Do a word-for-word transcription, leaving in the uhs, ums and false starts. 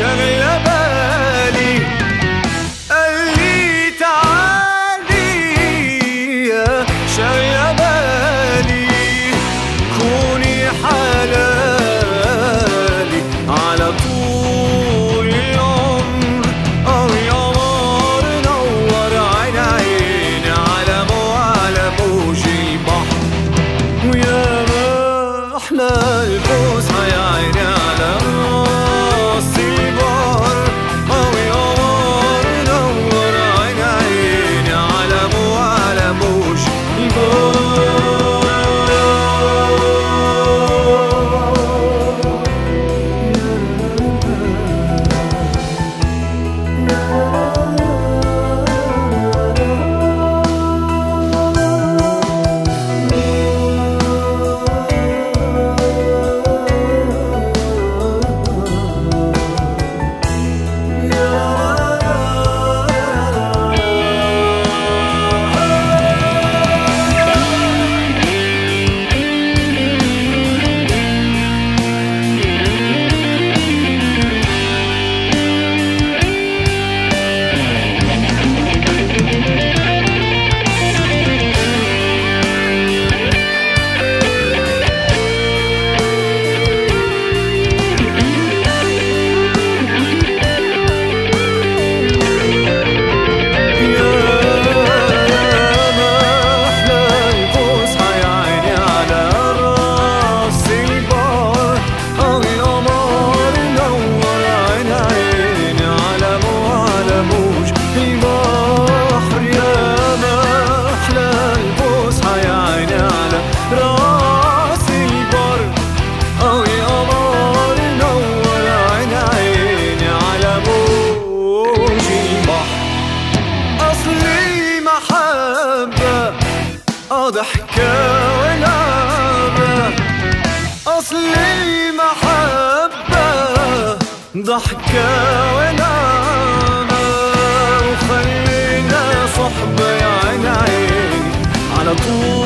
شغلة بالي. قال لي تعالي يا شغلة بالي، كوني حلالي على طول العمر. اه يا نار نور عين عيني على مو على موج البحر، ويا ما احلى الفسحة يا عيني على راس البحر. اه يا نار نور عين عيني على مو على موج ضحكة ولعبة. أصلي محبة ضحكة ولعبة، وخلينا صحبة يا عين عيني على طول.